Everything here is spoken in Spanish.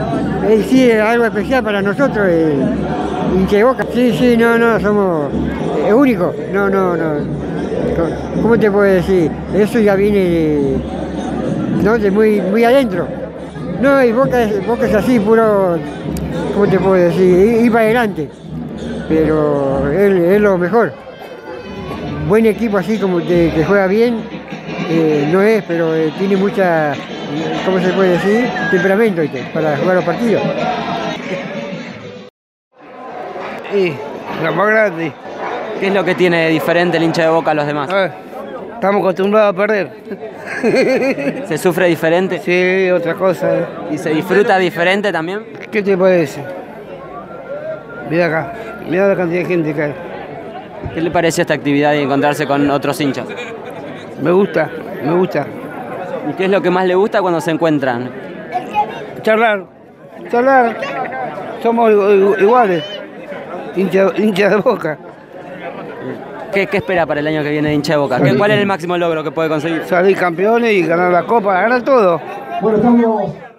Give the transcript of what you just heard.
Sí, es algo especial para nosotros, hincha de Boca. Sí, sí, no, somos únicos. No. ¿Cómo te puedo decir? Eso ya viene ¿no? de muy adentro. No, y Boca es así, puro, ¿cómo te puedo decir? Ir para adelante. Pero es lo mejor. Buen equipo así como que juega bien, no es, pero tiene mucha, ¿cómo se puede decir? Temperamento, ¿viste? Para jugar los partidos. Y la más grande. ¿Qué es lo que tiene de diferente el hincha de Boca a los demás? Estamos acostumbrados a perder. ¿Se sufre diferente? Sí, otra cosa. ¿Y se disfruta diferente también? ¿Qué te parece? Mira acá, mira la cantidad de gente que hay. ¿Qué le pareció esta actividad de encontrarse con otros hinchas? Me gusta. ¿Y qué es lo que más le gusta cuando se encuentran? Charlar. Somos iguales. Hincha de Boca. ¿Qué espera para el año que viene de hincha de Boca? ¿Cuál es el máximo logro que puede conseguir? Salir campeones y ganar la copa, ganar todo. Bueno, estamos